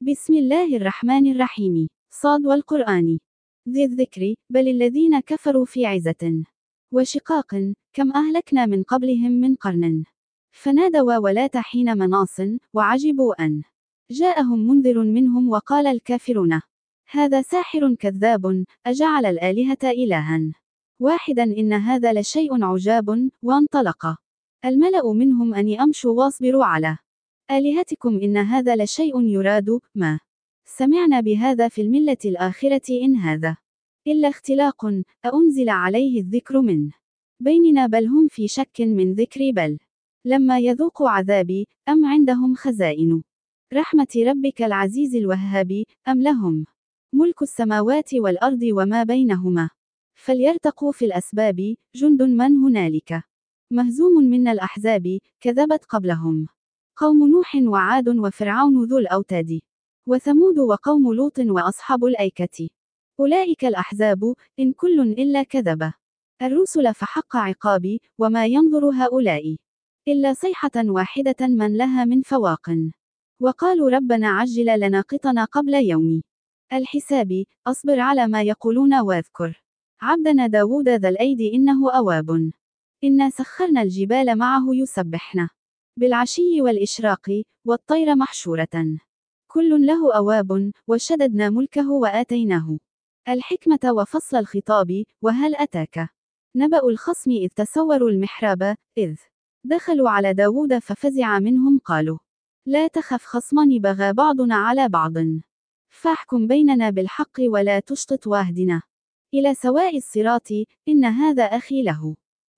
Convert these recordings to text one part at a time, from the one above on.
بسم الله الرحمن الرحيم. صاد والقرآن ذي الذكر، بل الذين كفروا في عزة وشقاق، كم أهلكنا من قبلهم من قرن فنادوا ولات حين مناص، وعجبوا أن جاءهم منذر منهم وقال الكافرون هذا ساحر كذاب، أجعل الآلهة إلها واحدا إن هذا لشيء عجاب. وانطلق الملأ منهم أن أمشوا واصبروا على آلهتكم إن هذا لشيء يراد، ما سمعنا بهذا في الملة الآخرة إن هذا إلا اختلاق، أأنزل عليه الذكر من بيننا بل هم في شك من ذكري، بل لما يذوقوا عذابي أم عندهم خزائن رحمة ربك العزيز الوهاب، أم لهم ملك السماوات والأرض وما بينهما فليرتقوا في الأسباب. جند من هنالك مهزوم من الأحزاب، كذبت قبلهم قوم نوح وعاد وفرعون ذو الأوتاد وثمود وقوم لوط وأصحاب الأيكة أولئك الأحزاب، إن كل إلا كذب الرسل فحق عقابي، وما ينظر هؤلاء إلا صيحة واحدة من لها من فواق وقالوا ربنا عجل لنا قطنا قبل يوم الحساب. أصبر على ما يقولون واذكر عبدنا داود ذا الأيد إنه أواب إنا سخرنا الجبال معه يسبحن بالعشي والإشراق والطير محشورة كل له أواب، وشددنا ملكه وآتيناه الحكمة وفصل الخطاب. وهل أتاك نبأ الخصم إذ تسوروا المحراب إذ دخلوا على داود ففزع منهم قالوا لا تخف خصمان بغى بعضنا على بعض فاحكم بيننا بالحق ولا تشطط واهدنا إلى سواء الصراط. إن هذا أخي له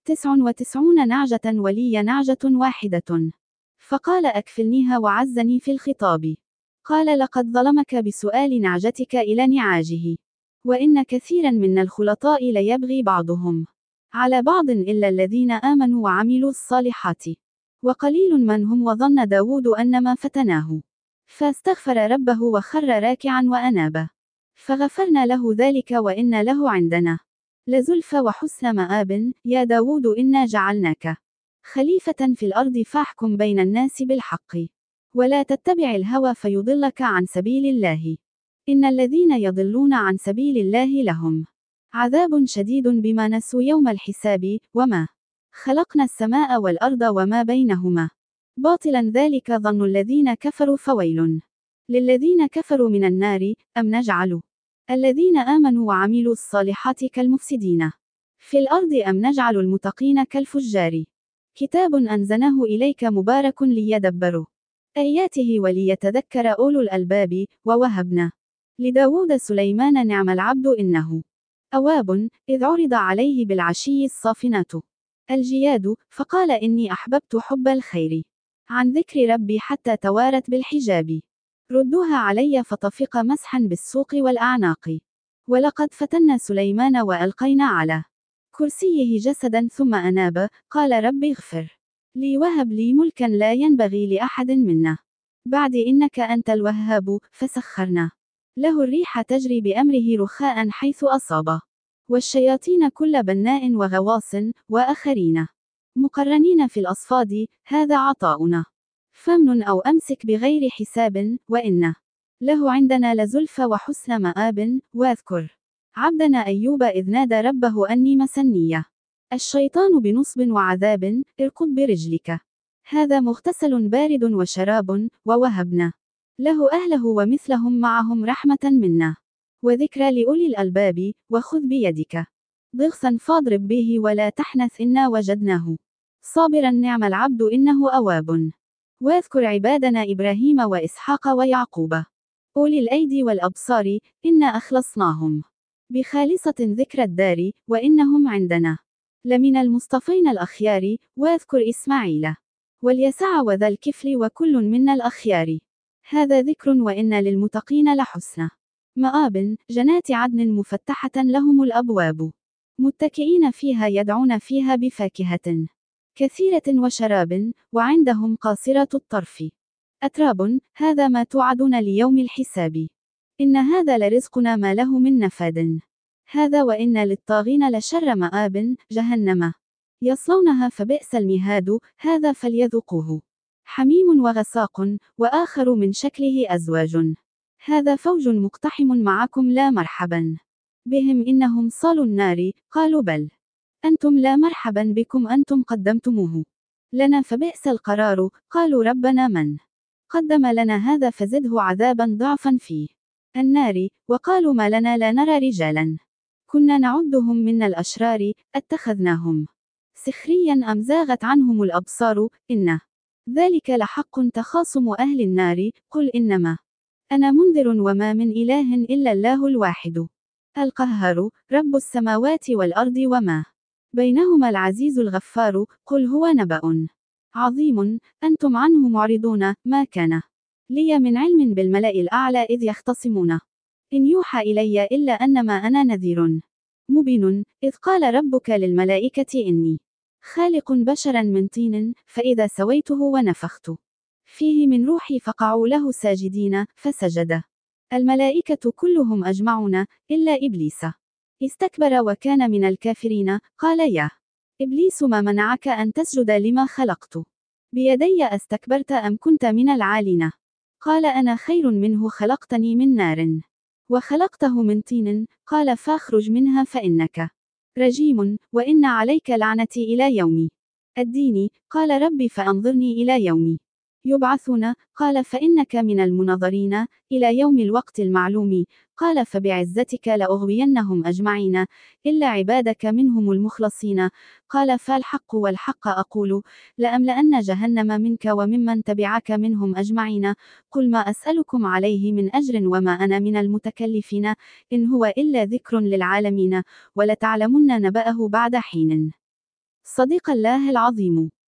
99 نعجة ولي نعجة واحدة فقال أكفلنيها وعزني في الخطاب. قال لقد ظلمك بسؤال نعجتك إلى نعاجه، وإن كثيرا من الخلطاء ليبغي بعضهم على بعض إلا الذين آمنوا وعملوا الصالحات وقليل من هم. وظن داود أنما فتناه فاستغفر ربه وخر راكعا وأناب فغفرنا له ذلك وإن له عندنا لزلفى وحسن مآب. يا داود إنا جعلناك خليفة في الأرض فاحكم بين الناس بالحق ولا تتبع الهوى فيضلك عن سبيل الله، إن الذين يضلون عن سبيل الله لهم عذاب شديد بما نسوا يوم الحساب. وما خلقنا السماء والأرض وما بينهما باطلا ذلك ظن الذين كفروا. فويل للذين كفروا من النار. أم نجعل الذين آمنوا وعملوا الصالحات كالمفسدين في الأرض، أم نجعل المتقين كالفجار. كتاب أنزلناه إليك مبارك ليدبروا آياته وليتذكر أولو الألباب. ووهبنا لداود سليمان نعم العبد إنه أواب، إذ عرض عليه بالعشي الصافنات الجياد فقال إني أحببت حب الخير عن ذكر ربي حتى توارت بالحجاب. ردوها علي فطفق مسحا بالسوق والأعناق. ولقد فتنا سليمان وألقينا على كرسيه جسدا ثم أناب قال رب اغفر لي وهب لي ملكا لا ينبغي لأحد منا بعد إنك أنت الوهاب. فسخرنا له الريح تجري بأمره رخاء حيث أصاب والشياطين كل بناء وغواص وآخرين مقرنين في الأصفاد. هذا عطاؤنا فامنن أو أمسك بغير حساب، وإن له عندنا لزلفى وحسن مآب. واذكر عبدنا أيوب إذ نادى ربه أني مسني الشيطان بنصب وعذاب، اركض برجلك هذا مغتسل بارد وشراب. ووهبنا له أهله ومثلهم معهم رحمة منا وذكرى لأولي الألباب. وخذ بيدك ضغثا فاضرب به ولا تحنث إنا وجدناه صابرا نعم العبد إنه أواب. واذكر عبادنا إبراهيم وإسحاق ويعقوب أولي الأيدي والأبصار، إنا أخلصناهم بخالصة ذكر الدار، وإنهم عندنا لمن المصطفين الأخيار. واذكر إسماعيل واليسع وذا الكفل وكل منا الأخيار. هذا ذكر وإن للمتقين لحسن مآب. جنات عدن مفتحة لهم الأبواب متكئين فيها يدعون فيها بفاكهة كثيرة وشراب، وعندهم قاصرة الطرف أتراب. هذا ما توعدون ليوم الحساب، إن هذا لرزقنا ما له من نفاد. هذا وإن للطاغين لشر مآب. جهنم يصلونها فبئس المهاد. هذا فليذوقوه حميم وغساق وآخر من شكله أزواج. هذا فوج مقتحم معكم لا مرحبا بهم إنهم صالوا النار. قالوا بل أنتم لا مرحبا بكم أنتم قدمتموه لنا فبئس القرار. قالوا ربنا من قدم لنا هذا فزده عذابا ضعفا في النار. وقالوا ما لنا لا نرى رجالا كنا نعدهم من الأشرار اتخذناهم سخريا أم زاغت عنهم الأبصار إن ذلك لحق تخاصم أهل النار. قل إنما أنا منذر وما من إله إلا الله الواحد القهار رب السماوات والأرض وما بينهما العزيز الغفار. قل هو نبأ عظيم أنتم عنه معرضون. ما كان لي من علم بالملأ الأعلى إذ يختصمون إن يوحى إلي إلا أنما أنا نذير مبين. إذ قال ربك للملائكة إني خالق بشرا من طين فإذا سويته ونفخت فيه من روحي فقعوا له ساجدين. فسجد الملائكة كلهم أجمعون إلا إبليس استكبر وكان من الكافرين. قال يا إبليس ما منعك أن تسجد لما خلقت بيدي أستكبرت أم كنت من العالين؟ قال أنا خير منه خلقتني من نار وخلقته من طين. قال فاخرج منها فإنك رجيم وإن عليك لعنتي إلى يوم الدين. قال رب فأنظرني إلى يوم يبعثون. قال فإنك من المنظرين إلى يوم الوقت المعلوم. قال فبعزتك لأغوينهم أجمعين إلا عبادك منهم المخلصين. قال فالحق والحق أقول لأملأن جهنم منك وممن تبعك منهم أجمعين. قل ما أسألكم عليه من أجر وما أنا من المتكلفين إن هو إلا ذكر للعالمين ولتعلمن نبأه بعد حين. صدق الله العظيم.